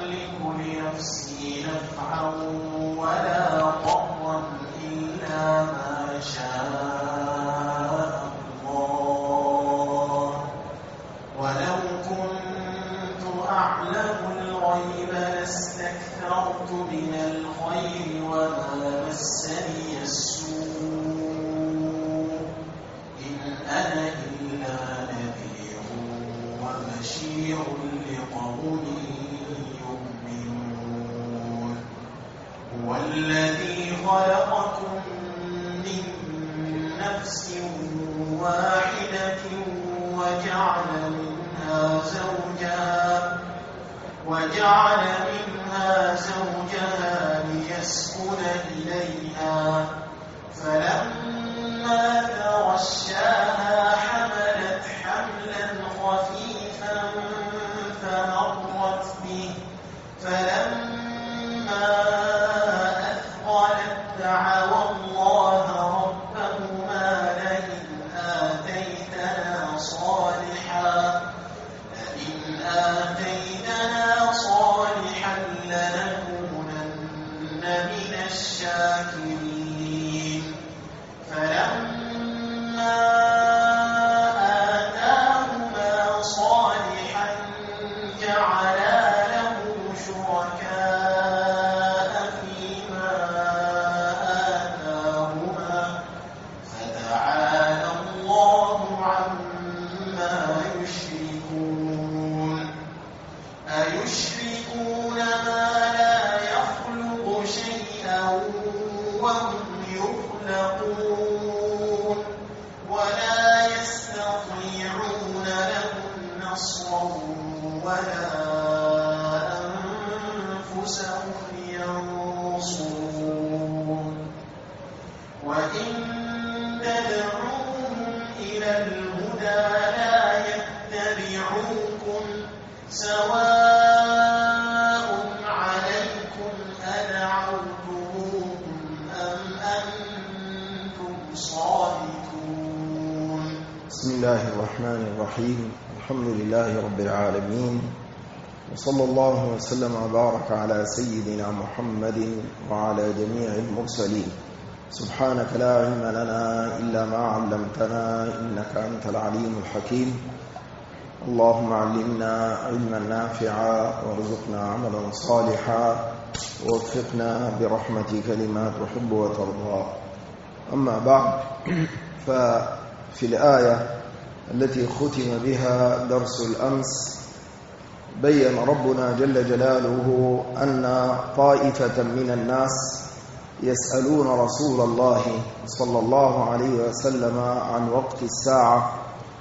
أملك لنفسي نفعا ولا ضرا إلا ما شاء الله ولو كنت أعلم الغيب لاستكثرت من الخير وما مسني السوء إن أنا إلا نذير وبشير لقوم يؤمنون هو الذي خلقكم من نفس واحدة وجعل منها زوجها ليسكن إليها فلما تغشاها حملت حملا خفيفا فمرت به فلما أثقلت دعوا الله ربهما لئن آتيتنا صالحا لنكونن من الشاكرين فلما آتاهما صالحا جعلا له شركاء فيما آتاهما فتعالى الله عما يشركون أيشركون ما لا يخلق شيئا وهم يخلقون ولا يستطيعون لهم نصرا ولا أنفسهم ينصرون وإن تدعوهم إلى الهدى لا يتبعوكم سواء عليكم أدعوتموهم أم أنتم صامتون. بسم الله الرحمن الرحيم. الحمد لله رب العالمين وصلى الله وسلم وبارك على سيدنا محمد وعلى جميع المرسلين. سبحانك لا علم لنا إلا ما علمتنا إنك أنت العليم الحكيم. اللهم علمنا علما نافعا وارزقنا عملا صالحا ووفقنا برحمتك لما تحب وترضى. أما بعد، ففي الآية التي ختم بها درس الأمس بين ربنا جل جلاله أن طائفة من الناس يسألون رسول الله صلى الله عليه وسلم عن وقت الساعة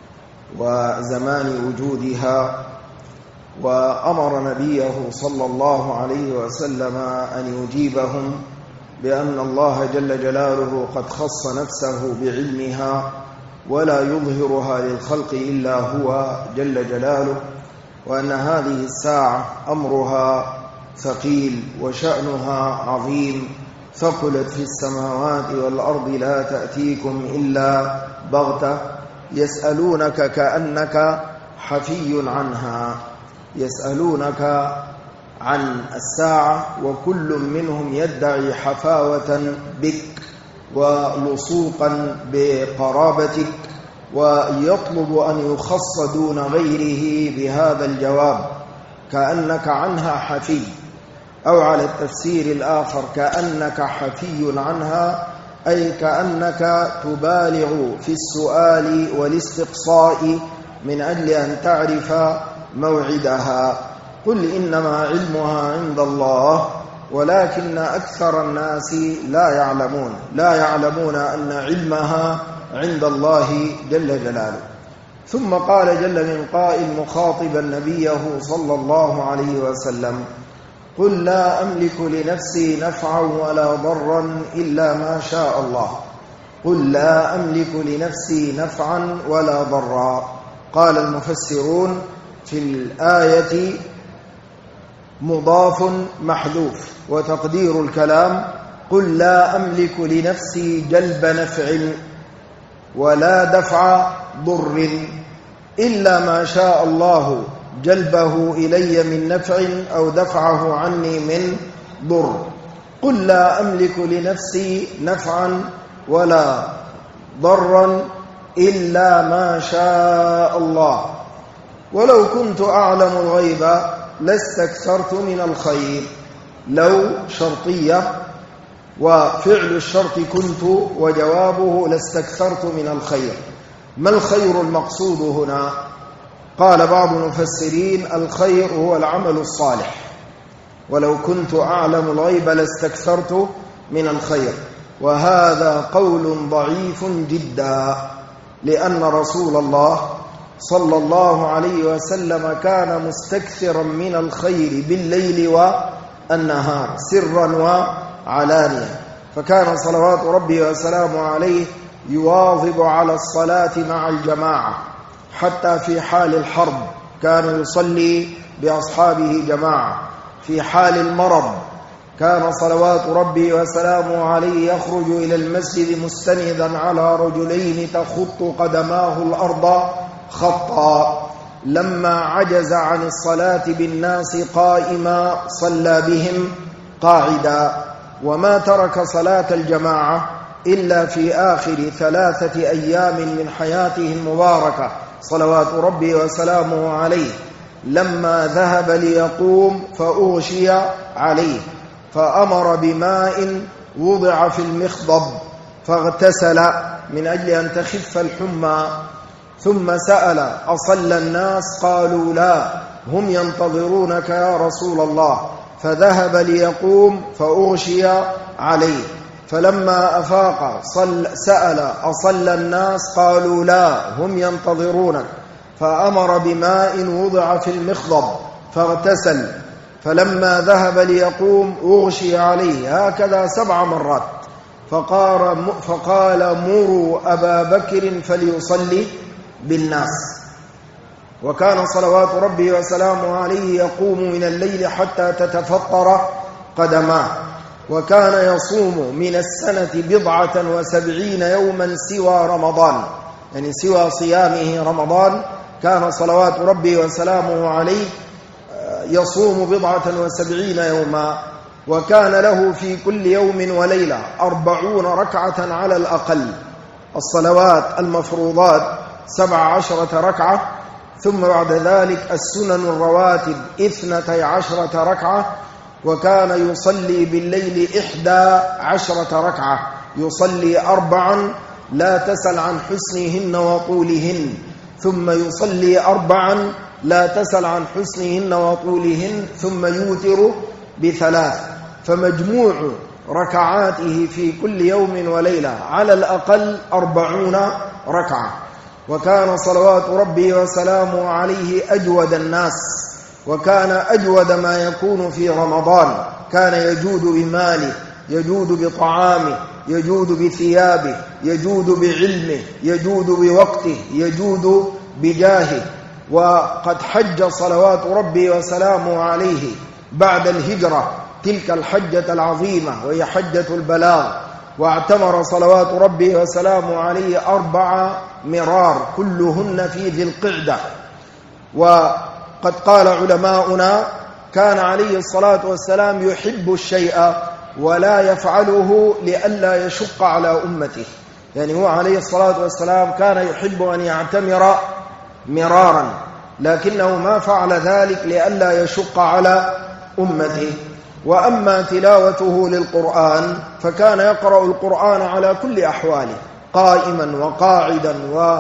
وزمان وجودها، وأمر نبيه صلى الله عليه وسلم أن يجيبهم بأن الله جل جلاله قد خص نفسه بعلمها ولا يظهرها للخلق إلا هو جل جلاله، وأن هذه الساعة أمرها ثقيل وشأنها عظيم، ثقلت في السماوات والأرض لا تأتيكم إلا بغتة، يسألونك كأنك حفي عنها، يسألونك عن الساعة وكل منهم يدعي حفاوة بك ولصوقا بقرابتك، ويطلب أن يخص دون غيره بهذا الجواب كأنك عنها حفي، أو على التفسير الآخر كأنك حفي عنها، أي كأنك تبالغ في السؤال والاستقصاء من أجل أن تعرف موعدها. قل إنما علمها عند الله ولكن أكثر الناس لا يعلمون أن علمها عند الله جل جلاله. ثم قال جل من قائل مخاطبا نبيه صلى الله عليه وسلم: قل لا أملك لنفسي نفعا ولا ضرا إلا ما شاء الله. قل لا أملك لنفسي نفعا ولا ضرا. قال المفسرون في الآية مضاف محذوف، وتقدير الكلام: قل لا أملك لنفسي جلب نفع ولا دفع ضر إلا ما شاء الله جلبه إلي من نفع أو دفعه عني من ضر. قل لا أملك لنفسي نفعا ولا ضرا إلا ما شاء الله ولو كنت أعلم الغيب لاستكثرت من الخير. لو شرطية وفعل الشرط كنت وجوابه لاستكثرت من الخير. ما الخير المقصود هنا؟ قال بعض المفسرين الخير هو العمل الصالح، ولو كنت أعلم الغيب لاستكثرت من الخير. وهذا قول ضعيف جدا، لأن رسول الله صلى الله عليه وسلم كان مستكثرا من الخير بالليل والنهار سرا وعلانية، فكان صلوات ربي وسلامه عليه يواظب على الصلاة مع الجماعة، حتى في حال الحرب كان يصلي بأصحابه جماعة. في حال المرض كان صلوات ربي وسلامه عليه يخرج إلى المسجد مستندا على رجلين تخط قدماه الأرض خطا. لما عجز عن الصلاة بالناس قائما صلى بهم قاعدا، وما ترك صلاة الجماعة إلا في آخر 3 أيام من حياته المباركة صلوات ربي وسلامه عليه، لما ذهب ليقوم فأغشي عليه فأمر بماء وضع في المخضب فاغتسل من أجل أن تخف الحمى، ثم سأل أصلى الناس؟ قالوا لا، هم ينتظرونك يا رسول الله. فذهب ليقوم فأغشي عليه، فلما أفاق سأل أصلى الناس؟ قالوا لا، هم ينتظرونك. فأمر بماء وضع في المخضب فاغتسل، فلما ذهب ليقوم أغشي عليه، هكذا 7 مرات. فقال مروا أبا بكر فليصلي بالناس. وكان صلوات ربي وسلامه عليه يقوم من الليل حتى تتفطر قدماه، وكان يصوم من السنة 70 يوما سوى رمضان، يعني سوى صيامه رمضان كان صلوات ربي وسلامه عليه يصوم 70 يوما. وكان له في كل يوم وليلة 40 ركعة على الأقل. الصلوات المفروضات 17 ركعة، ثم بعد ذلك السنن الرواتب 12 ركعة، وكان يصلي بالليل 11 ركعة، يصلي 4 لا تسل عن حسنهن وطولهن، ثم يصلي 4 لا تسل عن حسنهن وطولهن، ثم يوتر ب3. فمجموع ركعاته في كل يوم وليلة على الأقل 40 ركعة. وكان صلوات ربي وسلامه عليه أجود الناس، وكان أجود ما يكون في رمضان. كان يجود بماله، يجود بطعامه، يجود بثيابه، يجود بعلمه، يجود بوقته، يجود بجاهه. وقد حج صلوات ربي وسلامه عليه بعد الهجرة تلك الحجة العظيمة وهي حجة البلاغ، واعتمر صلوات ربي وسلامه عليه 4 مرار كلهن في ذي القعدة. وقد قال علماؤنا كان عليه الصلاة والسلام يحب الشيء ولا يفعله لئلا يشق على أمته، يعني هو عليه الصلاة والسلام كان يحب أن يعتمر مرارا، لكنه ما فعل ذلك لئلا يشق على أمته. وأما تلاوته للقرآن فكان يقرأ القرآن على كل أحواله، قائما وقاعدا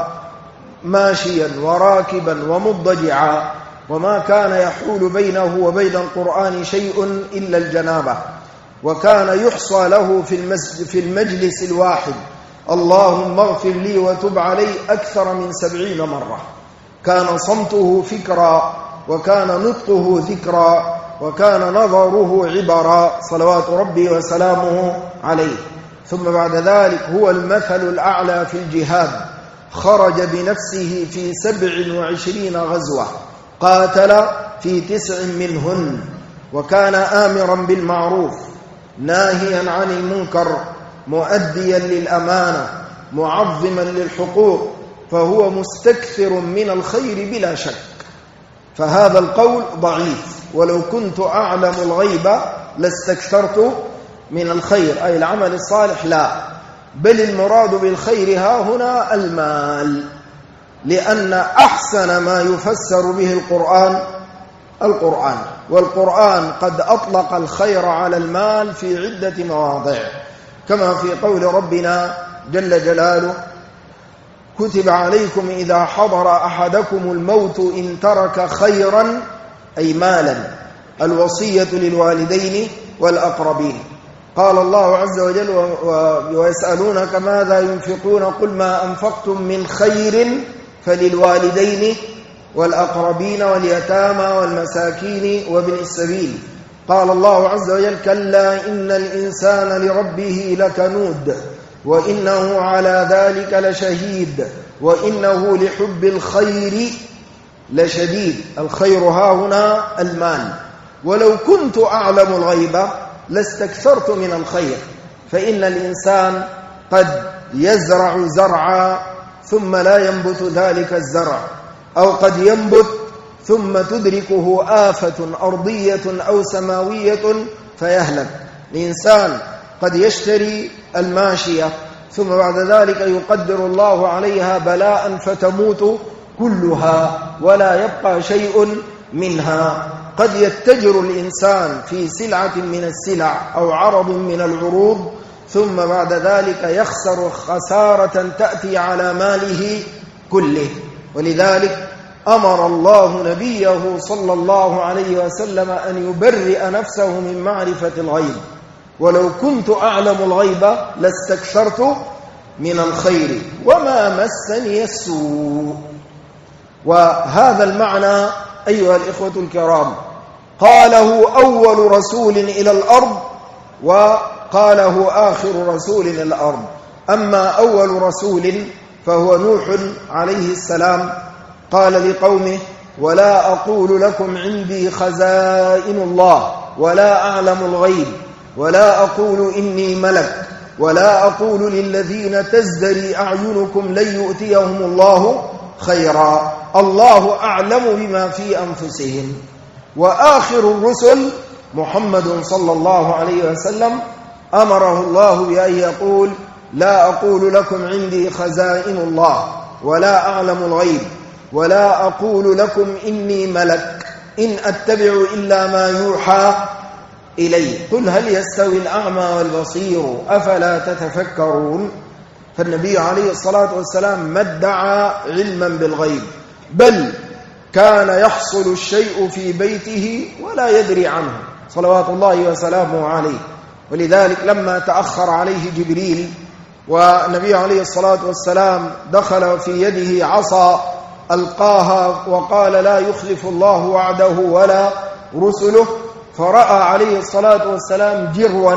وماشيا وراكبا ومضجعا، وما كان يحول بينه وبين القرآن شيء إلا الجنابة. وكان يحصى له في المجلس الواحد اللهم اغفر لي وتب علي أكثر من 70 مرة. كان صمته فكرا، وكان نطقه ذكرا، وكان نظره عبرا صلوات ربي وسلامه عليه. ثم بعد ذلك هو المثل الأعلى في الجهاد، خرج بنفسه في 27 غزوة، قاتل في 9 منهن، وكان آمرا بالمعروف ناهيا عن المنكر، مؤديا للأمانة، معظما للحقوق، فهو مستكثر من الخير بلا شك. فهذا القول ضعيف. ولو كنت أعلم الغيب لاستكثرت من الخير، أي العمل الصالح، لا، بل المراد بالخير ها هنا المال، لأن أحسن ما يفسر به القرآن، والقرآن قد أطلق الخير على المال في عدة مواضع، كما في قول ربنا جل جلاله: كتب عليكم إذا حضر أحدكم الموت إن ترك خيرا، أي مالا، الوصية للوالدين والأقربين. قال الله عز وجل: ويسألونك ماذا ينفقون قل ما أنفقتم من خير فللوالدين والأقربين واليتامى والمساكين وابن السبيل. قال الله عز وجل: كلا إن الإنسان لربه لكنود وإنه على ذلك لشهيد وإنه لحب الخير لشديد. الخير ها هنا المال. ولو كنت أعلم الغيب لاستكثرت من الخير، فإن الإنسان قد يزرع زرعا ثم لا ينبت ذلك الزرع، أو قد ينبت ثم تدركه آفة أرضية أو سماوية فيهلك. الإنسان قد يشتري الماشية ثم بعد ذلك يقدر الله عليها بلاء فتموت كلها ولا يبقى شيء منها. قد يتجر الإنسان في سلعة من السلع أو عرض من العروض ثم بعد ذلك يخسر خسارة تأتي على ماله كله. ولذلك أمر الله نبيه صلى الله عليه وسلم أن يبرئ نفسه من معرفة الغيب. ولو كنت أعلم الغيب لاستكثرت من الخير وما مسني السوء. وهذا المعنى أيها الإخوة الكرام قاله أول رسول إلى الأرض وقاله آخر رسول إلى الأرض. أما أول رسول فهو نوح عليه السلام، قال لقومه: ولا أقول لكم عندي خزائن الله ولا أعلم الغيب ولا أقول إني ملك ولا أقول للذين تزدري أعينكم لن يؤتيهم الله خيرا، الله أعلم بما في أنفسهم. وآخر الرسل محمد صلى الله عليه وسلم أمره الله بأن يقول: لا أقول لكم عندي خزائن الله ولا أعلم الغيب ولا أقول لكم إني ملك إن أتبع إلا ما يوحى إلي قل هل يستوي الأعمى والبصير أفلا تتفكرون. فالنبي عليه الصلاة والسلام ما ادعى علما بالغيب، بل كان يحصل الشيء في بيته ولا يدري عنه صلوات الله وسلامه عليه. ولذلك لما تأخر عليه جبريل والنبي عليه الصلاة والسلام دخل في يده عصا ألقاها وقال: لا يخلف الله وعده ولا رسله، فرأى عليه الصلاة والسلام جروا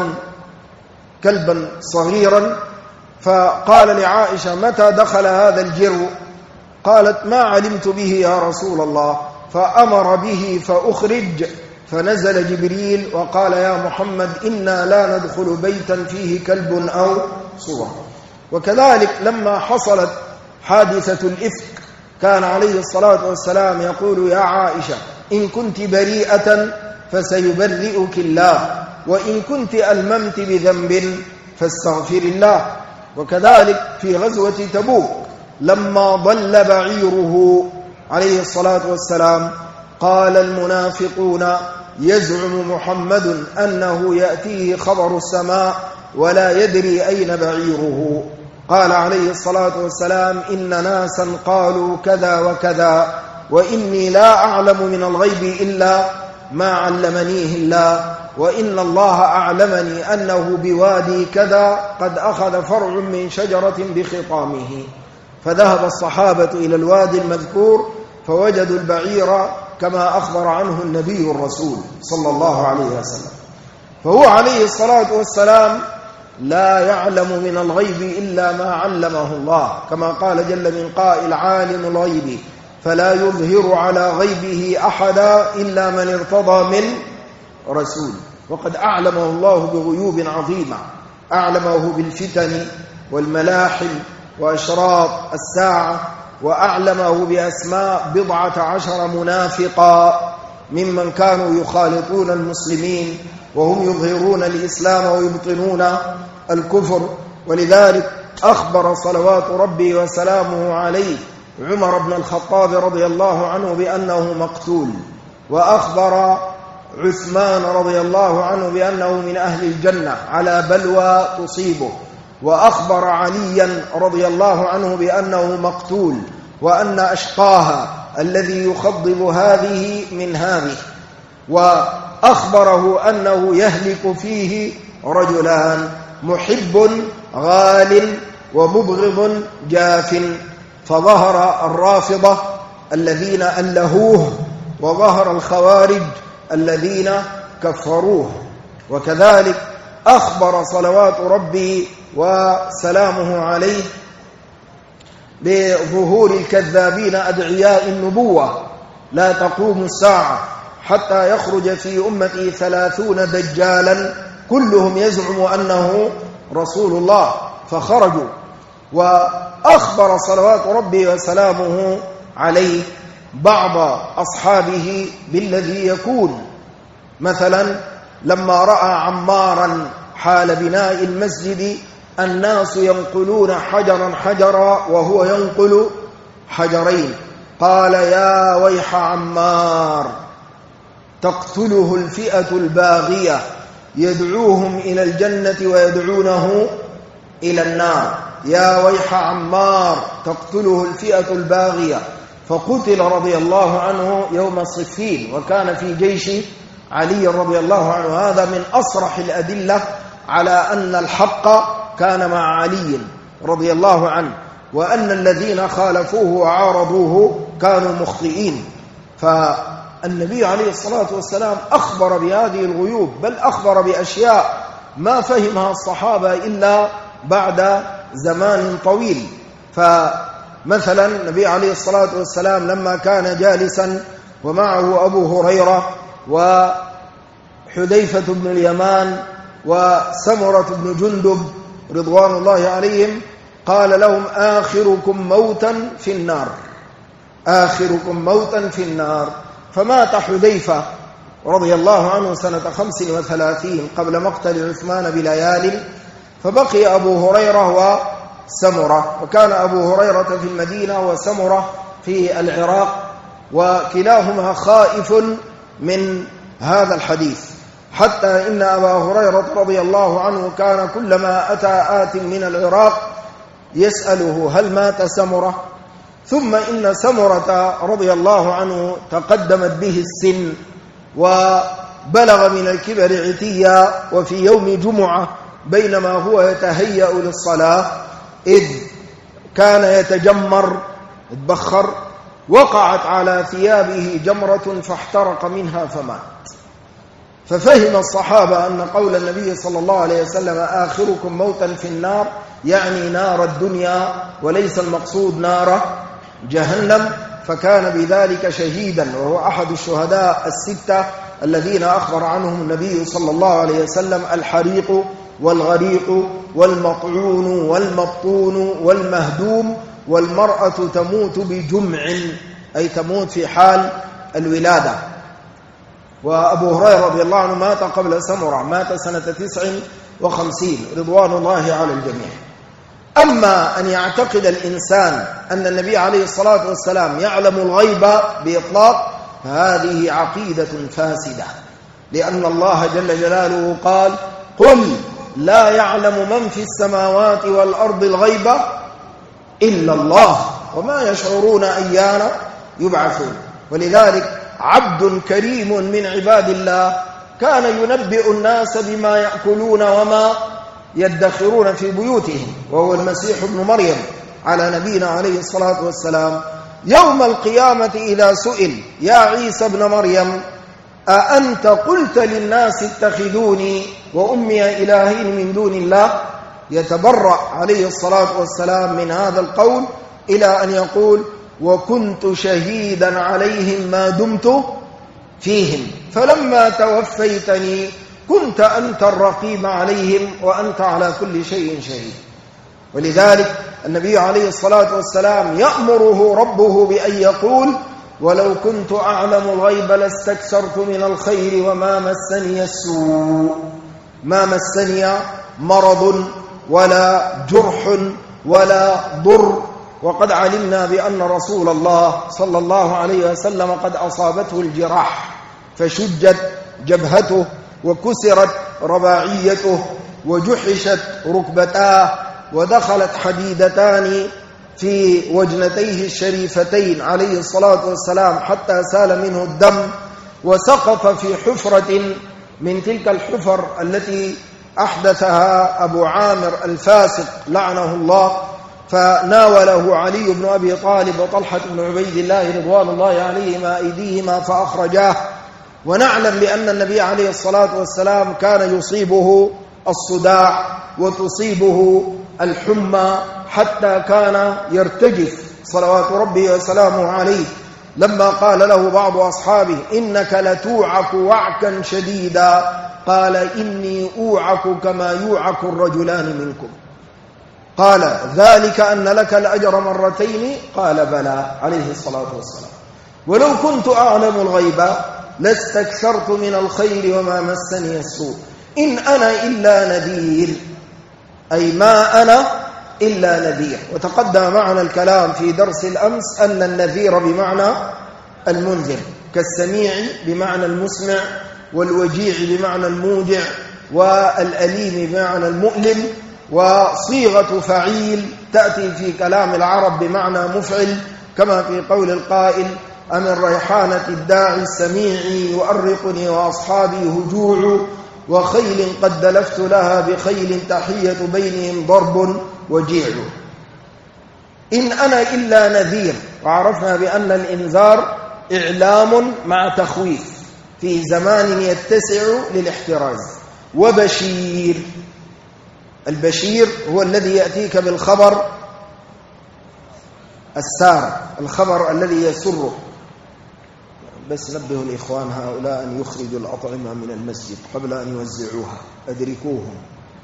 كلبا صغيرا، فقال لعائشة: متى دخل هذا الجرو؟ قالت: ما علمت به يا رسول الله. فأمر به فأخرج، فنزل جبريل وقال: يا محمد إنا لا ندخل بيتا فيه كلب أو صورة. وكذلك لما حصلت حادثة الإفك كان عليه الصلاة والسلام يقول: يا عائشة إن كنت بريئة فسيبرئك الله، وإن كنت ألممت بذنب فاستغفر الله. وكذلك في غزوة تبوك لما ضل بعيره عليه الصلاة والسلام قال المنافقون: يزعم محمد أنه يأتيه خبر السماء ولا يدري أين بعيره. قال عليه الصلاة والسلام: إن ناسا قالوا كذا وكذا وإني لا أعلم من الغيب إلا ما علمنيه الله، وإن الله أعلمني أنه بوادي كذا قد أخذ فرع من شجرة بخطامه. فذهب الصحابة إلى الوادي المذكور فوجدوا البعير كما أخبر عنه النبي الرسول صلى الله عليه وسلم. فهو عليه الصلاة والسلام لا يعلم من الغيب إلا ما علمه الله، كما قال جل من قائل: عالم الغيب فلا يظهر على غيبه أحدا إلا من ارتضى من رسول. وقد أعلمه الله بغيوب عظيمة، أعلمه بالفتن والملاحم وأشراط الساعة وأعلمه بأسماء 14 منافقا ممن كانوا يخالطون المسلمين وهم يظهرون الإسلام ويبطنون الكفر. ولذلك أخبر صلوات ربي وسلامه عليه عمر بن الخطاب رضي الله عنه بأنه مقتول، وأخبر عثمان رضي الله عنه بأنه من أهل الجنة على بلوى تصيبه، وأخبر عليا رضي الله عنه بأنه مقتول وأن أشقاها الذي يخضب هذه من هذه، وأخبره أنه يهلك فيه رجلان: محب غال ومبغض جاف. فظهر الرافضة الذين ألهوه، وظهر الخوارج الذين كفروه. وكذلك أخبر صلوات ربي وسلامه عليه بظهور الكذابين أدعياء النبوة: لا تقوم الساعة حتى يخرج في أمتي 30 دجالا كلهم يزعم أنه رسول الله. فخرجوا. وأخبر صلوات ربي وسلامه عليه بعض أصحابه بالذي يكون، مثلا لما رأى عمارا حال بناء المسجد الناس ينقلون حجرا حجرا وهو ينقل حجرين، قال: يا ويح عمار، تقتله الفئة الباغية، يدعوهم إلى الجنة ويدعونه إلى النار. يا ويح عمار، تقتله الفئة الباغية. فقتل رضي الله عنه يوم صفين، وكان في جيش علي رضي الله عنه. هذا من أصرح الأدلة على أن الحق كان مع علي رضي الله عنه، وأن الذين خالفوه وعارضوه كانوا مخطئين. فالنبي عليه الصلاة والسلام أخبر بهذه الغيوب، بل أخبر بأشياء ما فهمها الصحابة إلا بعد زمان طويل. فمثلا النبي عليه الصلاة والسلام لما كان جالسا ومعه أبو هريرة وحذيفة بن اليمان وسمرة بن جندب رضوان الله عليهم، قال لهم: آخركم موتا في النار، آخركم موتا في النار. فمات حذيفة رضي الله عنه سنة 35 قبل مقتل عثمان بليال، فبقي أبو هريرة وسمرة، وكان أبو هريرة في المدينة وسمرة في العراق، وكلاهما خائف من هذا الحديث، حتى إن أبا هريرة رضي الله عنه كان كلما أتى آت من العراق يسأله: هل مات سمرة؟ ثم إن سمرة رضي الله عنه تقدمت به السن وبلغ من الكبر عتيا، وفي يوم جمعة بينما هو يتهيأ للصلاة إذ كان يتجمر اتبخر، وقعت على ثيابه جمرة فاحترق منها فمات. ففهم الصحابة أن قول النبي صلى الله عليه وسلم: آخركم موتا في النار، يعني نار الدنيا، وليس المقصود نار جهنم. فكان بذلك شهيدا، وهو أحد الشهداء الستة الذين أخبر عنهم النبي صلى الله عليه وسلم: الحريق والغريق والمطعون والمبطون والمهدوم، والمرأة تموت بجمع، أي تموت في حال الولادة. وأبو هريرة رضي الله عنه مات قبل سمرة، مات سنة 59 رضوان الله على الجميع. أما أن يعتقد الإنسان أن النبي عليه الصلاة والسلام يعلم الغيب بإطلاق، فهذه عقيدة فاسدة، لأن الله جل جلاله قال: قل لا يعلم من في السماوات والأرض الغيب إلا الله وما يشعرون أيان يبعثون. ولذلك عبد كريم من عباد الله كان ينبئ الناس بما يأكلون وما يدخرون في بيوتهم، وهو المسيح ابن مريم على نبينا عليه الصلاة والسلام. يوم القيامة إذا سئل: يا عيسى ابن مريم، أأنت قلت للناس اتخذوني وأمي إلهين من دون الله؟ يتبرأ عليه الصلاة والسلام من هذا القول إلى أن يقول: وكنت شهيدا عليهم ما دمت فيهم، فلما توفيتني كنت أنت الرقيب عليهم وأنت على كل شيء شهيد. ولذلك النبي عليه الصلاة والسلام يأمره ربه بأن يقول: ولو كنت أعلم الغيب لاستكثرت من الخير وما مسني السوء. ما مسني مرض ولا جرح ولا ضر، وقد علمنا بأن رسول الله صلى الله عليه وسلم قد أصابته الجراح، فشجت جبهته وكسرت رباعيته وجحشت ركبتاه ودخلت حديدتان في وجنتيه الشريفتين عليه الصلاة والسلام حتى سال منه الدم، وسقط في حفرة من تلك الحفر التي أحدثها أبو عامر الفاسق لعنه الله، فناوله علي بن أبي طالب وطلحة بن عبيد الله رضوان الله عليهما أيديهما فأخرجاه. ونعلم بأن النبي عليه الصلاة والسلام كان يصيبه الصداع وتصيبه الحمى حتى كان يرتجف صلوات ربه وسلامه عليه، لما قال له بعض أصحابه: إنك لتوعك وعكا شديدا، قال: إني أوعك كما يوعك الرجلان منكم. قال: ذلك أن لك الأجر مرتين؟ قال: بلى، عليه الصلاة والسلام. ولو كنت أعلم الغيب لاستكثرت من الخير وما مسني السوء إن أنا إلا نذير، أي ما أنا إلا نذير. وتقدم معنا الكلام في درس الأمس أن النذير بمعنى المنذر، كالسميع بمعنى المسمع، والوجيع بمعنى الموجع، والأليم بمعنى المؤلم، وصيغة فعيل تأتي في كلام العرب بمعنى مفعل، كما في قول القائل: أمن ريحانة الداعي السميع يؤرقني وأصحابي هجوع، وخيل قد دلفت لها بخيل تحية بينهم ضرب وجيع. إن أنا إلا نذير. وعرفنا بأن الإنذار إعلام مع تخويف في زمان يتسع للاحتراز. وبشير، البشير هو الذي يأتيك بالخبر السار، الخبر الذي يسره. بس نبه الإخوان هؤلاء أن يخرجوا الأطعمة من المسجد قبل أن يوزعوها، أدركوهم.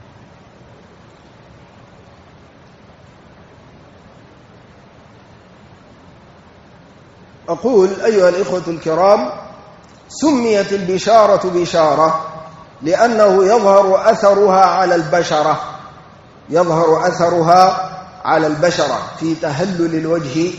أقول: أيها الإخوة الكرام، سميت البشارة بشارة لأنه يظهر أثرها على البشرة، يظهر أثرها على البشرة في تهلل الوجه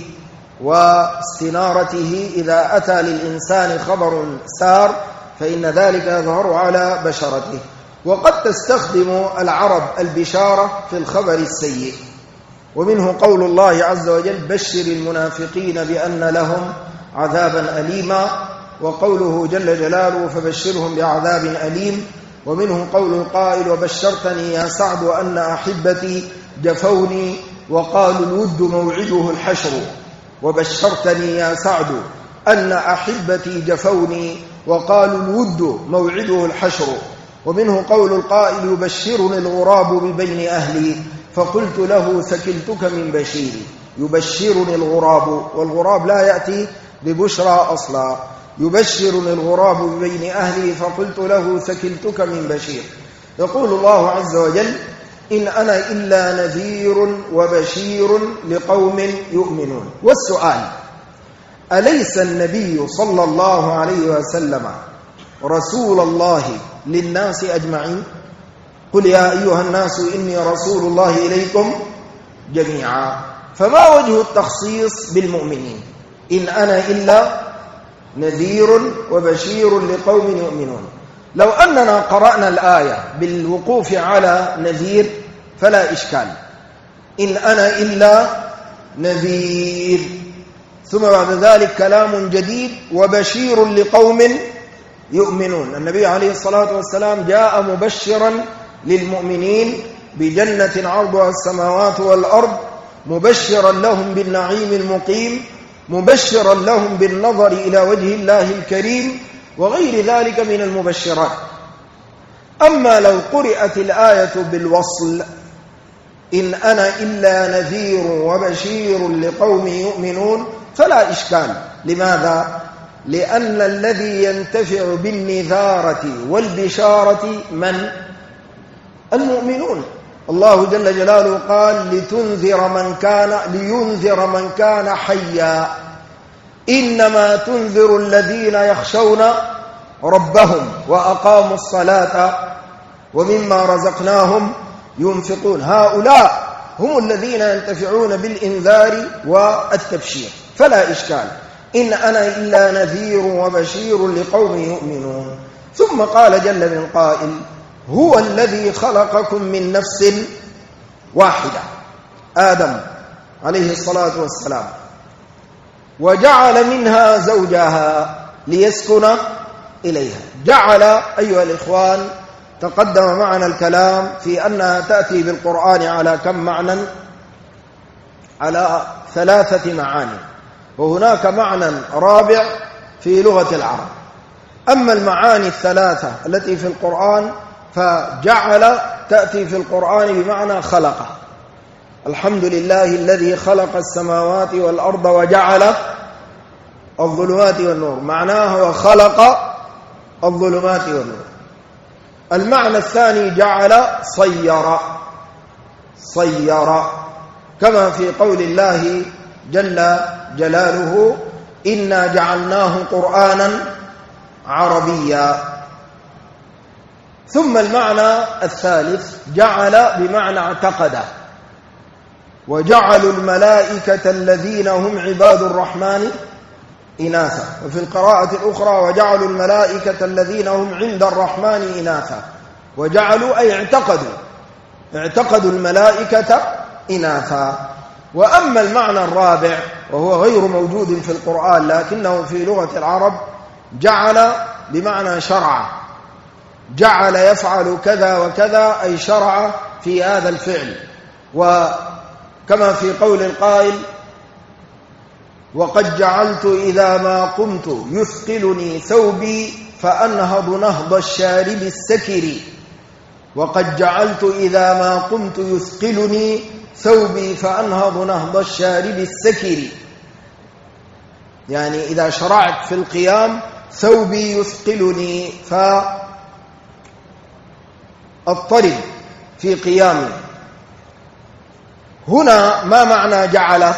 واستنارته. إذا أتى للإنسان خبر سار فإن ذلك يظهر على بشرته. وقد تستخدم العرب البشارة في الخبر السيء، ومنه قول الله عز وجل: بشر المنافقين بأن لهم عذابا أليما، وقوله جل جلاله: فبشرهم بعذاب أليم. ومنه قول القائل: وبشرتني يا سعد أن أحبتي جفوني وقالوا الود موعده الحشر. وبشرتني يا سعد أن أحبتي جفوني وقالوا الود موعده الحشر. ومنه قول القائل: يبشرني الغراب ببين أهلي فقلت له ثكلتك من بشيري. يبشرني الغراب، والغراب لا يأتي ببشرى أصلا. يبشرني الغراب ببين أهلي فقلت له ثكلتك من بشير. يقول الله عز وجل: إن أنا إلا نذير وبشير لقوم يؤمنون. والسؤال: أليس النبي صلى الله عليه وسلم رسول الله للناس أجمعين؟ قل يا أيها الناس إني رسول الله إليكم جميعا. فما وجه التخصيص بالمؤمنين؟ إن أنا إلا نذير وبشير لقوم يؤمنون. لو أننا قرأنا الآية بالوقوف على نذير فلا إشكال. إن أنا إلا نذير، ثم بعد ذلك كلام جديد: وبشير لقوم يؤمنون. النبي عليه الصلاة والسلام جاء مبشرا للمؤمنين بجنة عرضها السماوات والأرض، مبشرا لهم بالنعيم المقيم، مبشرا لهم بالنظر إلى وجه الله الكريم، وغير ذلك من المبشرات. أما لو قرأت الآية بالوصل: إن أنا إلا نذير وبشير لقوم يؤمنون، فلا إشكال. لماذا؟ لأن الذي ينتفع بالنذارة والبشارة من؟ المؤمنون. الله جل جلاله قال لينذر من كان حيا، إنما تنذر الذين يخشون ربهم وأقاموا الصلاة ومما رزقناهم ينفقون. هؤلاء هم الذين ينتفعون بالإنذار والتبشير، فلا إشكال، إن أنا إلا نذير وبشير لقوم يؤمنون. ثم قال جل من قائل: هو الذي خلقكم من نفس واحدة، آدم عليه الصلاة والسلام، وجعل منها زوجها ليسكن إليها. جعل أيها الإخوان تقدم معنا الكلام في أنها تأتي بالقرآن على كم معنى؟ على 3 معاني، وهناك معنى رابع في لغة العرب. أما المعاني 3 التي في القرآن فجعل تأتي في القرآن بمعنى خلق. الحمد لله الذي خلق السماوات والأرض وجعل الظلمات والنور، معناه وخلق الظلمات والنور. المعنى الثاني جعل صير، كما في قول الله جل جلاله: إنا جعلناه قرآنا عربيا. ثم المعنى الثالث جعل بمعنى اعتقد، وجعلوا الملائكة الذين هم عباد الرحمن إناثا، وفي القراءة الأخرى وجعلوا الملائكة الذين هم عند الرحمن إناثا. وجعلوا أي اعتقدوا الملائكة إناثا. وأما المعنى الرابع وهو غير موجود في القرآن لكنه في لغة العرب، جعل بمعنى شرع، جعل يفعل كذا وكذا، أي شرع في هذا الفعل. وكما في قول القائل: وقد جعلت إذا ما قمت يثقلني ثوبي فأنهض نهض الشارب السكر. وقد جعلت إذا ما قمت يثقلني ثوبي فأنهض نهض الشارب السكر، يعني إذا شرعت في القيام ثوبي يثقلني فأضطرب في قيامي. هنا ما معنى جعل؟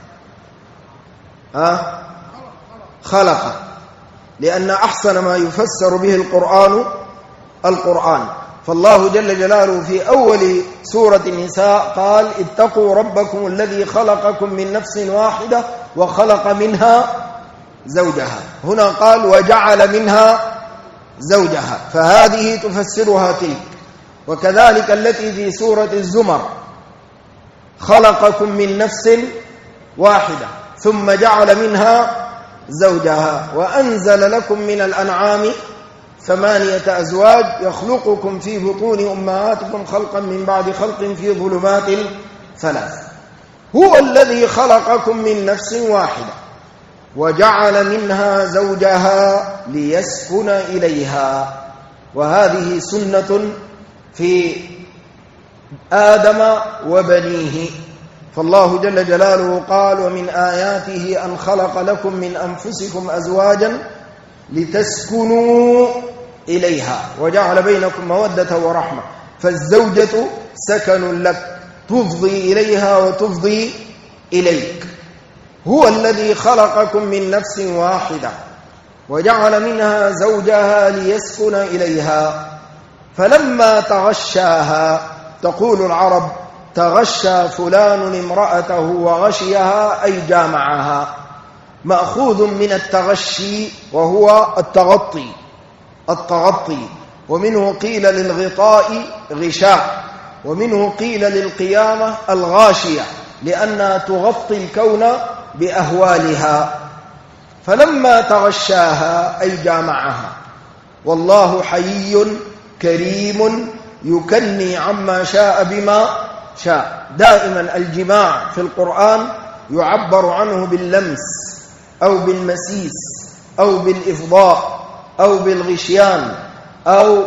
خلق، لأن أحسن ما يفسر به القرآن. فالله جل جلاله في أول سورة النساء قال: اتقوا ربكم الذي خلقكم من نفس واحدة وخلق منها زوجها. هنا قال: وجعل منها زوجها، فهذه تفسرها تلك. وكذلك التي في سورة الزمر: خلقكم من نفس واحدة ثم جعل منها زوجها وأنزل لكم من الأنعام 8 أزواج يخلقكم في بطون أمهاتكم خلقا من بعد خلق في ظلمات 3. هو الذي خلقكم من نفس واحدة وجعل منها زوجها ليسكن إليها. وهذه سنة في آدم وبنيه. فالله جل جلاله قال: ومن آياته أن خلق لكم من أنفسكم أزواجا لتسكنوا إليها وجعل بينكم مودة ورحمة. فالزوجة سكن لك، تفضي إليها وتفضي إليك. هو الذي خلقكم من نفس واحدة وجعل منها زوجها ليسكن إليها. فلما تغشاها، تقول العرب: تغشى فلان امرأته وغشيها، أي جامعها، مأخوذ من التغشي وهو التغطي. ومنه قيل للغطاء غشاء، ومنه قيل للقيامة الغاشية، لأنها تغطي الكون بأهوالها. فلما تغشاها أي جامعها. والله حيي كريم يكني عما شاء بما شاء. دائما الجماع في القرآن يعبر عنه باللمس أو بالمسيس أو بالإفضاء أو بالغشيان أو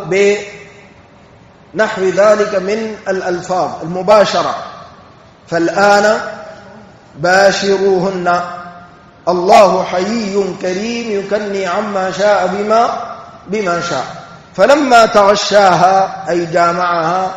بنحو ذلك من الألفاظ المباشرة. فالآن باشروهن. الله حيي كريم يكني عما شاء بما شاء. فلما تغشاها أي جامعها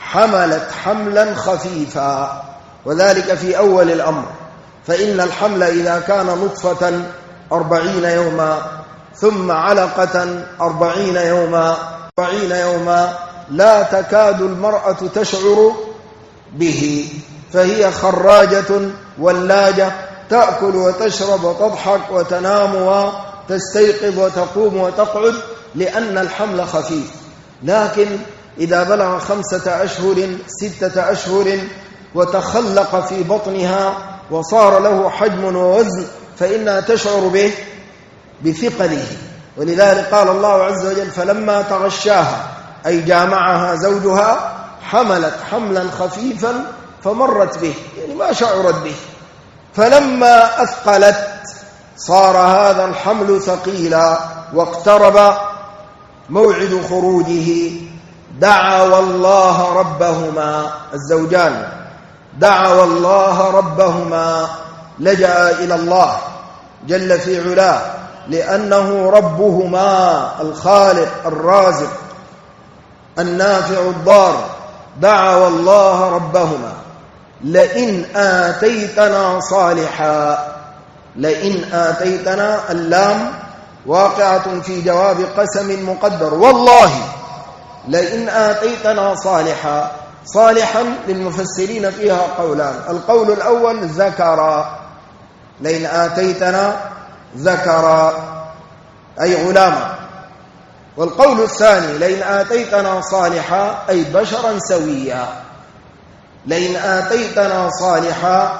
حملت حملا خفيفا، وذلك في أول الأمر، فإن الحمل إذا كان نطفة 40 يوما ثم علقة 40 يوما لا تكاد المرأة تشعر به، فهي خراجة ولاجة، تأكل وتشرب وتضحك وتنام وتستيقظ وتقوم وتقعد، لأن الحمل خفيف. لكن إذا بلغ 5 أشهر 6 أشهر وتخلق في بطنها وصار له حجم ووزن، فإنها تشعر به بثقله. ولذلك قال الله عز وجل: فلما تغشاها أي جامعها زوجها حملت حملا خفيفا فمرت به، يعني ما شعرت به. فلما أثقلت صار هذا الحمل ثقيلا واقترب موعد خروجه، دعوا الله ربهما، الزوجان دعوا الله ربهما، لجأ إلى الله جل في علاه لأنه ربهما، الخالق الرازق النافع الضار. دعوا الله ربهما لئن آتيتنا صالحا. لئن آتيتنا، اللام واقعة في جواب قسم مقدر، والله لئن آتيتنا صالحا. صالحا للمفسرين فيها قولان: القول الأول ذكرا، لئن آتيتنا ذكرا أي غلاما، والقول الثاني لئن آتيتنا صالحا أي بشرا سويا. لئن آتيتنا صالحا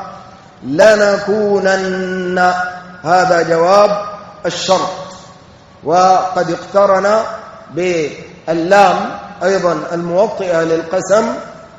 لنكونن، هذا جواب الشرط، وقد اقترن باللام أيضا الموطئة للقسم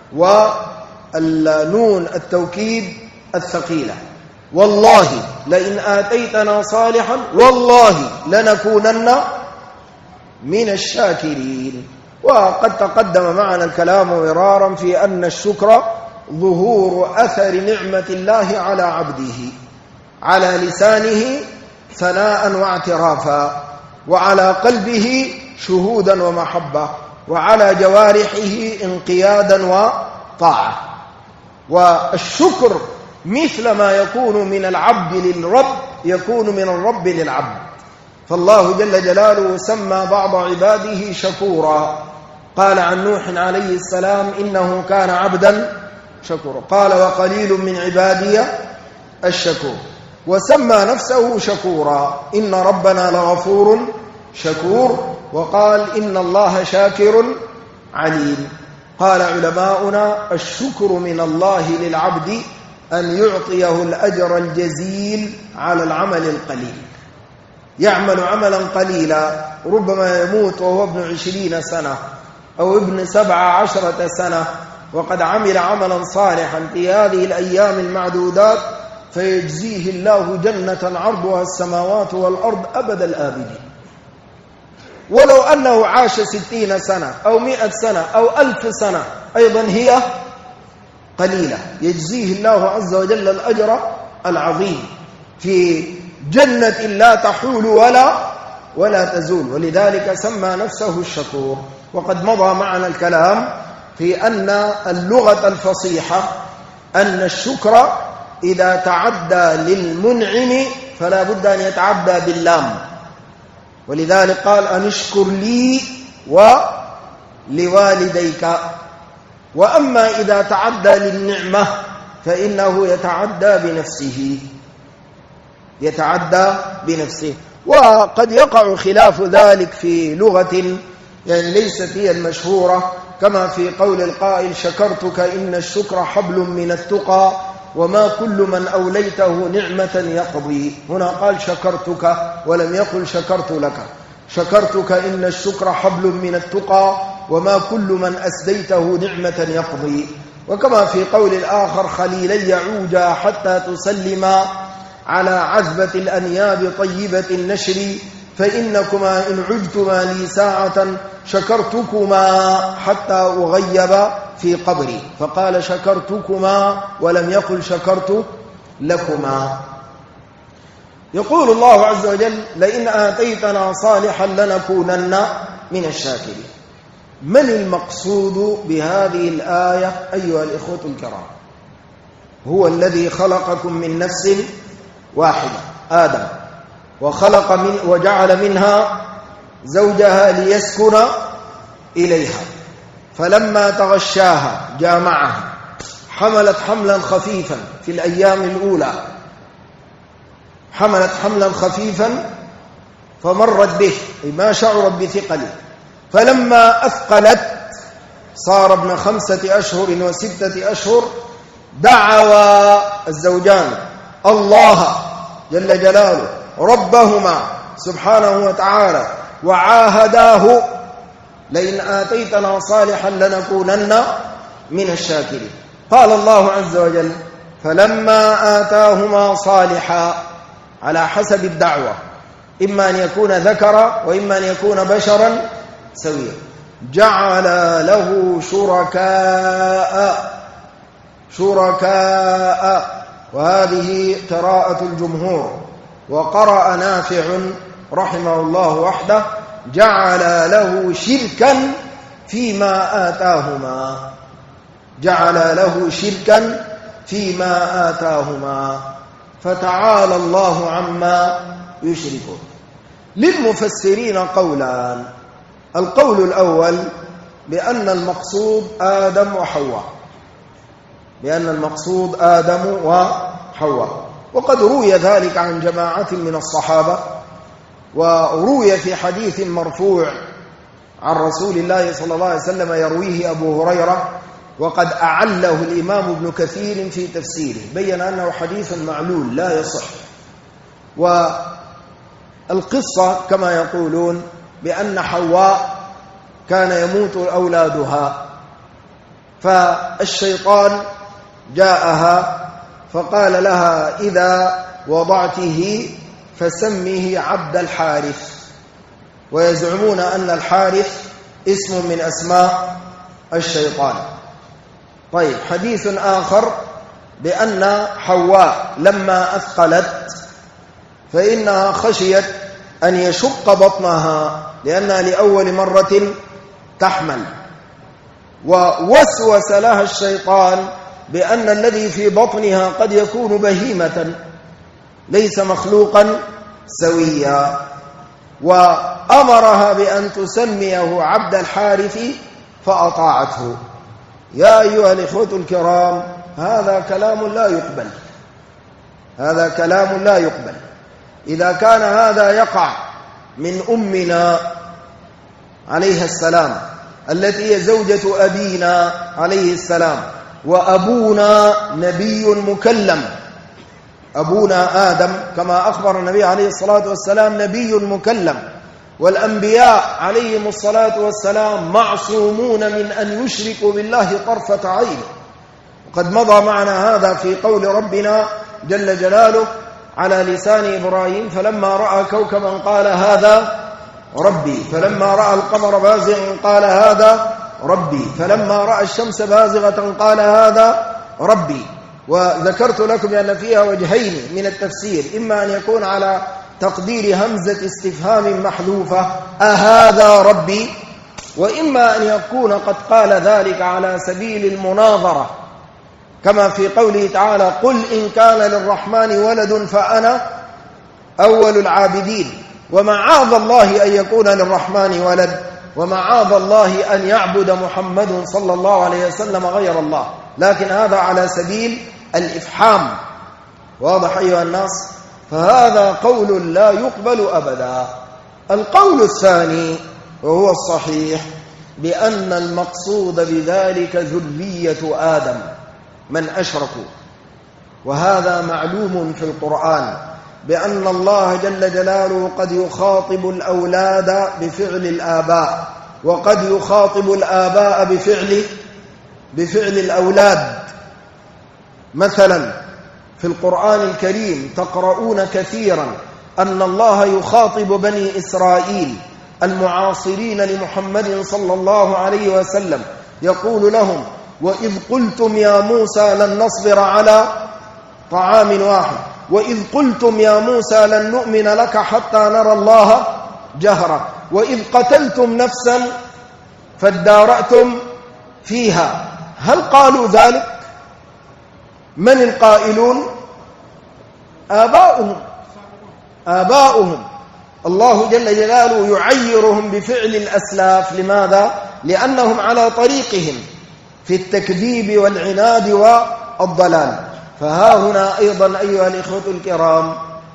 والنون التوكيد الثقيلة. والله لئن آتيتنا صالحا والله لنكونن من الشاكرين. وقد تقدم معنا الكلام مرارا في أن الشكر ظهور أثر نعمة الله على عبده، على لسانه ثناء واعترافا، وعلى قلبه شهودا ومحبة، وعلى جوارحه انقيادا وطاعة. والشكر مثل ما يكون من العبد للرب يكون من الرب للعبد. فالله جل جلاله سمى بعض عباده شكورا، قال عن نوح عليه السلام: إنه كان عبدا شكورا. قال: وقليل من عبادي الشكور. وسمى نفسه شكورا: إن ربنا لغفور شكور. وقال: إن الله شاكر عليم. قال علماؤنا: الشكر من الله للعبد أن يعطيه الأجر الجزيل على العمل القليل. يعمل عملا قليلا ربما يموت وهو ابن 20 سنة أو ابن 17 سنة، وقد عمل عملا صالحا في هذه الأيام المعدودات، فيجزيه الله جنة عرضها السماوات والأرض أبد الآبدين. ولو أنه عاش 60 سنة أو 100 سنة أو 1000 سنة أيضا هي قليلة، يجزيه الله عز وجل الأجر العظيم في جنة لا تحول ولا تزول. ولذلك سمى نفسه الشكور. وقد مضى معنا الكلام في أن اللغة الفصيحة أن الشكر إذا تعدى للمنعم فلا بد أن يتعدى باللام، ولذلك قال: أن اشكر لي ولوالديك. وأما إذا تعدى للنعمة فإنه يتعدى بنفسه. وقد يقع خلاف ذلك في لغة يعني ليست هي المشهورة، كما في قول القائل: شكرتك إن الشكر حبل من التقى وما كل من أوليته نعمة يقضي. هنا قال شكرتك ولم يقل شكرت لك. شكرتك إن الشكر حبل من التقى وما كل من أسديته نعمة يقضي. وكما في قول الآخر: خليلي عوجا حتى تسلما على عذبة الأنياب طيبة النشر، فإنكما إن عجتما لي ساعة شكرتكما حتى أغيب في قبري. فقال شكرتكما ولم يقل شكرت لكما. يقول الله عز وجل: لئن آتيتنا صالحا لنكونن من الشاكرين. من المقصود بهذه الآية أيها الإخوة الكرام؟ هو الذي خلقكم من نفس واحدة آدم، وجعل منها زوجها ليسكن إليها، فلما تغشاها جامعها، حملت حملا خفيفا في الأيام الأولى، حملت حملا خفيفا فمرت به، ما شعرت بثقله، فلما أثقلت صار ابن 5 أشهر و6 أشهر، دعوا الزوجان الله جل جلاله ربهما سبحانه وتعالى وعاهداه لئن آتيتنا صالحا لنكونن من الشاكرين. قال الله عز وجل فلما آتاهما صالحا، على حسب الدعوة، إما أن يكون ذكرا وإما أن يكون بشرا سويا، جعل له شركاء، وهذه قراءة الجمهور، وقرأ نافع رحمه الله وحده جعل له شركا فيما آتاهما، جعل له شركا فيما آتاهما، فتعالى الله عما يشركون. للمفسرين قولان: القول الأول بأن المقصود آدم وحواء، بأن المقصود آدم وحواء، وقد روي ذلك عن جماعة من الصحابة، وروي في حديث مرفوع عن رسول الله صلى الله عليه وسلم يرويه أبو هريرة، وقد أعله الإمام ابن كثير في تفسيره، بين أنه حديث معلول لا يصح. والقصة كما يقولون بأن حواء كان يموت أولادها، فالشيطان جاءها فقال لها إذا وضعته فسميه عبد الحارث، ويزعمون أن الحارث اسم من أسماء الشيطان. طيب، حديث آخر بأن حواء لما أثقلت فإنها خشيت أن يشق بطنها لأنها لأول مرة تحمل، ووسوس لها الشيطان بأن الذي في بطنها قد يكون بهيمة ليس مخلوقا سويا، وأمرها بأن تسميه عبد الحارث فأطاعته. يا أيها الإخوة الكرام، هذا كلام لا يقبل، هذا كلام لا يقبل. إذا كان هذا يقع من أمنا عليها السلام التي هي زوجة أبينا عليه السلام، وأبونا نبي مكلم، أبونا آدم كما أخبر النبي عليه الصلاة والسلام نبي مكلم، والأنبياء عليهم الصلاة والسلام معصومون من أن يشركوا بالله طرفة عين. وقد مضى معنا هذا في قول ربنا جل جلاله على لسان إبراهيم فلما رأى كوكبا قال هذا ربي، فلما رأى القمر بازغا قال هذا ربي، فلما رأى الشمس بازغة قال هذا ربي. وذكرت لكم أن فيها وجهين من التفسير، إما أن يكون على تقدير همزة استفهام محذوفة أهذا ربي، وإما أن يكون قد قال ذلك على سبيل المناظرة، كما في قوله تعالى قل إن كان للرحمن ولد فأنا أول العابدين، ومعاذ الله أن يكون للرحمن ولد، ومعاذ الله أن يعبد محمد صلى الله عليه وسلم غير الله، لكن هذا على سبيل الإفحام. واضح أيها الناس؟ فهذا قول لا يقبل أبدا. القول الثاني وهو الصحيح بأن المقصود بذلك ذرية آدم من أشركوا، وهذا معلوم في القرآن بأن الله جل جلاله قد يخاطب الأولاد بفعل الآباء، وقد يخاطب الآباء بفعل الأولاد. مثلا في القرآن الكريم تقرؤون كثيرا أن الله يخاطب بني إسرائيل المعاصرين لمحمد صلى الله عليه وسلم، يقول لهم وإذ قلتم يا موسى لن نصبر على طعام واحد، وإذ قلتم يا موسى لن نؤمن لك حتى نرى الله جهرة، وإذ قتلتم نفسا فادارأتم فيها. هل قالوا ذلك؟ من القائلون؟ آباؤهم. الله جل جلاله يعيرهم بفعل الأسلاف. لماذا؟ لأنهم على طريقهم في التكذيب والعناد والضلال. فها هنا أيضا أيها الإخوة الكرام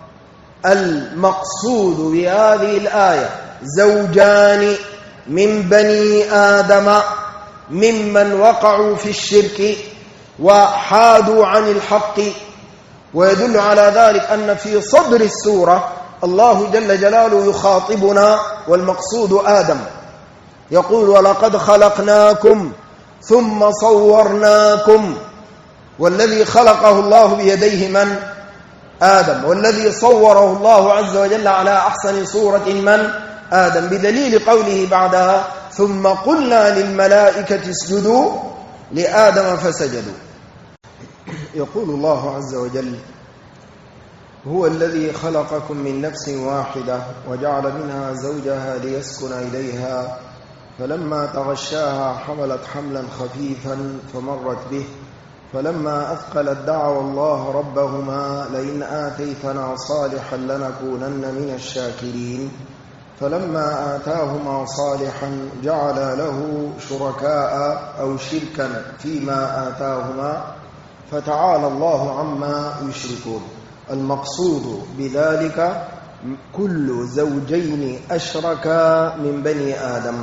المقصود بهذه الآية زوجان من بني آدم ممن وقعوا في الشرك وحادوا عن الحق. ويدل على ذلك أن في صدر السورة الله جل جلاله يخاطبنا والمقصود آدم، يقول ولقد خلقناكم ثم صورناكم. والذي خلقه الله بيديه من؟ آدم. والذي صوره الله عز وجل على أحسن صورة من؟ آدم، بدليل قوله بعدها ثم قلنا للملائكة اسجدوا لآدم فسجدوا. يقول الله عز وجل هو الذي خلقكم من نفس واحدة وجعل منها زوجها ليسكن إليها فلما تغشاها حملت حملا خفيفا فمرت به فلما أثقلت دعوا الله ربهما لئن آتيتنا صالحا لنكونن من الشاكرين فلما آتاهما صالحا جعل له شركاء أو شركا فيما آتاهما فتعالى الله عما يشركون. المقصود بذلك كل زوجين أشركا من بني آدم.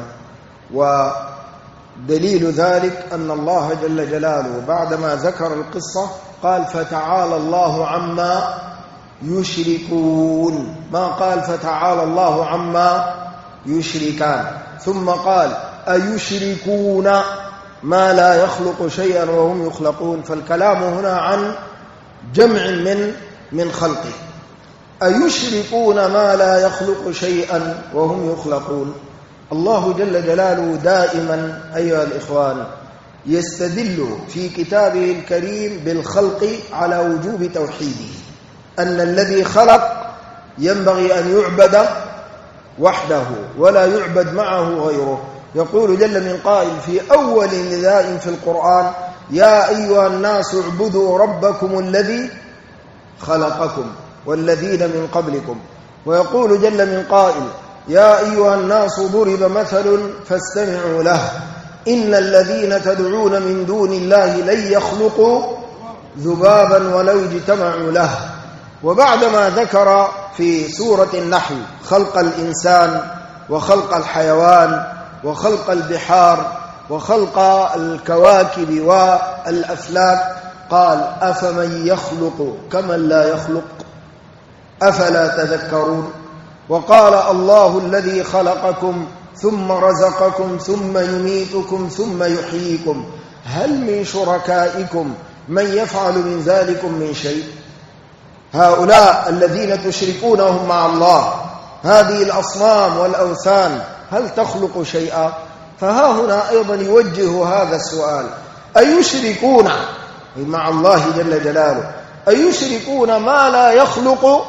ودليل ذلك أن الله جل جلاله بعدما ذكر القصة قال فتعالى الله عما يشركون، ما قال فتعالى الله عما يشركان. ثم قال أيشركون ما لا يخلق شيئا وهم يخلقون. فالكلام هنا عن جمع من خلقه. أيشركون ما لا يخلق شيئا وهم يخلقون. الله جل جلاله دائما أيها الإخوان يستدل في كتابه الكريم بالخلق على وجوب توحيده، أن الذي خلق ينبغي أن يعبد وحده ولا يعبد معه غيره. يقول جل من قائل في أول نداء في القرآن يا أيها الناس اعبدوا ربكم الذي خلقكم والذين من قبلكم. ويقول جل من قائل يا أيها الناس ضرب مثل فاستمعوا له إن الذين تدعون من دون الله لن يخلقوا ذبابا ولو اجتمعوا له. وبعدما ذكر في سورة النحل خلق الإنسان وخلق الحيوان وخلق البحار وخلق الكواكب والأفلاك قال أفمن يخلق كمن لا يخلق أفلا تذكرون. وقال الله الذي خلقكم ثم رزقكم ثم يميتكم ثم يحييكم هل من شركائكم من يفعل من ذلكم من شيء. هؤلاء الذين تشركونهم مع الله هذه الأصنام والأوثان هل تخلق شيئا؟ فها هنا أيضا يوجه هذا السؤال أيشركون مع الله جل جلاله أيشركون ما لا يخلق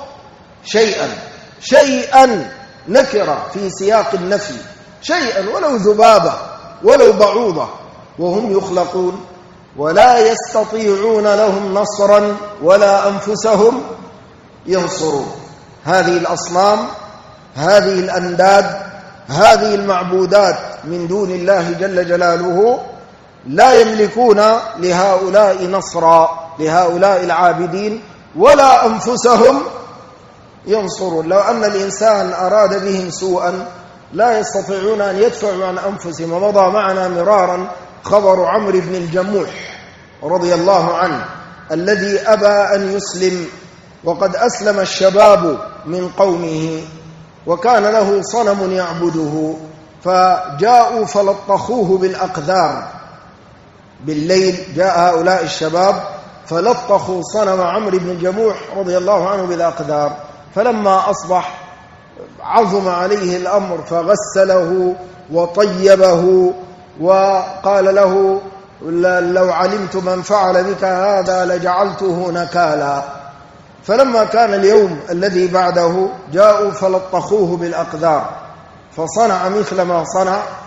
شيئا نكرة في سياق النفي، شيئا ولو ذبابة ولو بعوضة وهم يخلقون ولا يستطيعون لهم نصرا ولا أنفسهم ينصرون. هذه الأصنام هذه الأنداد هذه المعبودات من دون الله جل جلاله لا يملكون لهؤلاء نصرا لهؤلاء العابدين ولا أنفسهم ينصرون. لو أن الإنسان أراد بهم سوءا لا يستطيعون أن يدفعوا عن أنفسهم. ومضى معنا مرارا خبر عمرو بن الجموح رضي الله عنه الذي أبى أن يسلم وقد أسلم الشباب من قومه وكان له صنم يعبده فجاءوا فلطخوه بالأقذار. بالليل جاء هؤلاء الشباب فلطخوا صنم عمرو بن الجموح رضي الله عنه بالأقذار. فلما أصبح عظم عليه الأمر فغسله وطيبه وقال له لو علمت من فعل بك هذا لجعلته نكالا. فلما كان اليوم الذي بعده جاءوا فلطخوه بالأقذار فصنع مثل ما صنع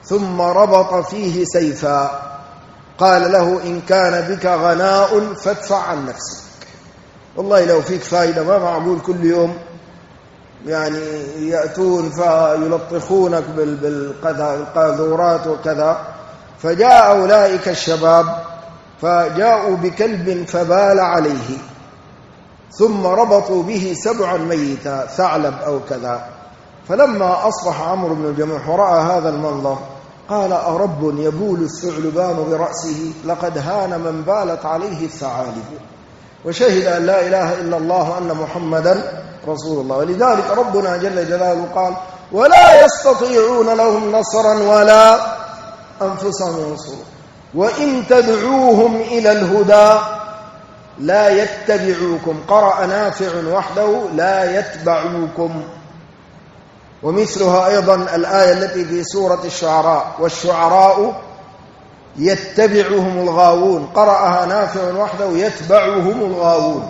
ثم ربط فيه سيفا قال له إن كان بك غناء فادفع عن نفسك. والله لو فيك فائدة ما معقول كل يوم يعني يأتون فيلطخونك بالقاذورات وكذا. فجاء أولئك الشباب فجاءوا بكلب فبال عليه ثم ربطوا به 7 ميتا، ثعلب أو كذا. فلما أصبح عمرو بن الجموح ورأى هذا المنظر قال أرب يبول الثعلبان برأسه لقد هان من بالت عليه الثعالب، وشهد أن لا إله إلا الله وأن محمدا رسول الله. ولذلك ربنا جل جلاله قال ولا يستطيعون لهم نصرا ولا أنفسهم ينصرون وإن تدعوهم إلى الهدى لا يتبعوكم. قرأ نافع وحده لا يتبعوكم. ومثلها أيضا الآية التي في سورة الشعراء والشعراء يتبعهم الغاوون، قرأها نافع وحده يتبعهم الغاوون.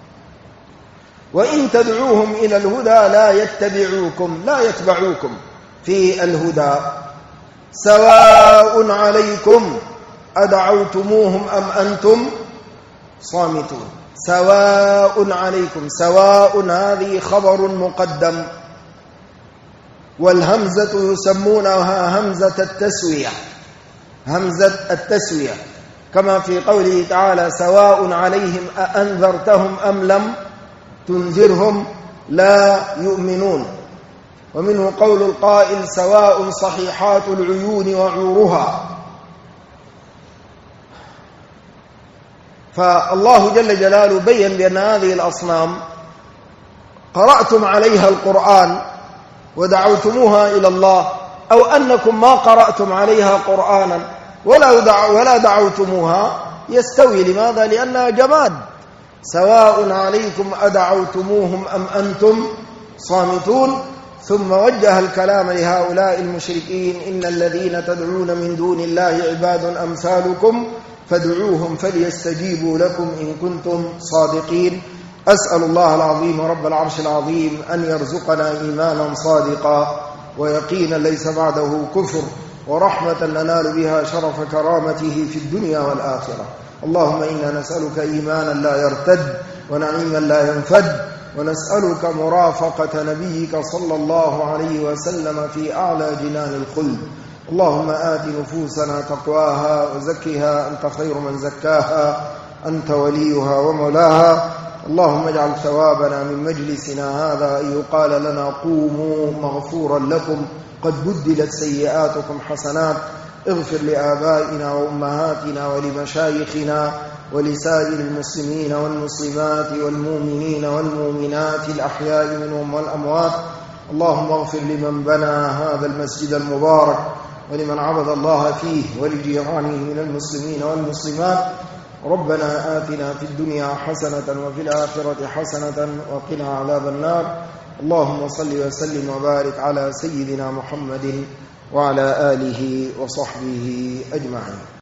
وإن تدعوهم إلى الهدى لا يتبعوكم، لا يتبعوكم في الهدى. سواء عليكم أدعوتموهم أم أنتم صامتون. سواء عليكم، سواء هذه خبر مقدم، والهمزة يسمونها همزة التسوية، همزة التسوية، كما في قوله تعالى سواء عليهم أأنذرتهم أم لم تنذرهم لا يؤمنون. ومنه قول القائل سواء صحيحات العيون وعورها. فالله جل جلاله بين بأن هذه الأصنام قرأتم عليها القرآن ودعوتموها إلى الله، أو أنكم ما قرأتم عليها قرآنا ولا دعوتموها، يستوي. لماذا؟ لأنها جماد. سواء عليكم أدعوتموهم أم أنتم صامتون. ثم وجه الكلام لهؤلاء المشركين إن الذين تدعون من دون الله عباد أمثالكم فادعوهم فليستجيبوا لكم إن كنتم صادقين. أسأل الله العظيم رب العرش العظيم أن يرزقنا إيمانا صادقا ويقينا ليس بعده كفر، ورحمة ننال بها شرف كرامته في الدنيا والآخرة. اللهم إنا نسألك إيمانا لا يرتد ونعيما لا ينفد، ونسألك مرافقة نبيك صلى الله عليه وسلم في أعلى جنان الخلد. اللهم آت نفوسنا تقواها وزكها أنت خير من زكاها أنت وليها ومولاها. اللهم اجعل ثوابنا من مجلسنا هذا أن يقال لنا قوموا مغفورا لكم قد بدلت سيئاتكم حسنات. اغفر لآبائنا وأمهاتنا ولمشايخنا ولسائر المسلمين والمسلمات والمؤمنين والمؤمنات الأحياء منهم والأموات. اللهم اغفر لمن بنى هذا المسجد المبارك ولمن عبد الله فيه ولجيرانه من المسلمين والمسلمات. ربنا آتنا في الدنيا حسنة وفي الآخرة حسنة وقنا عذاب النار. اللهم صل وسلم وبارك على سيدنا محمد وعلى آله وصحبه أجمعين.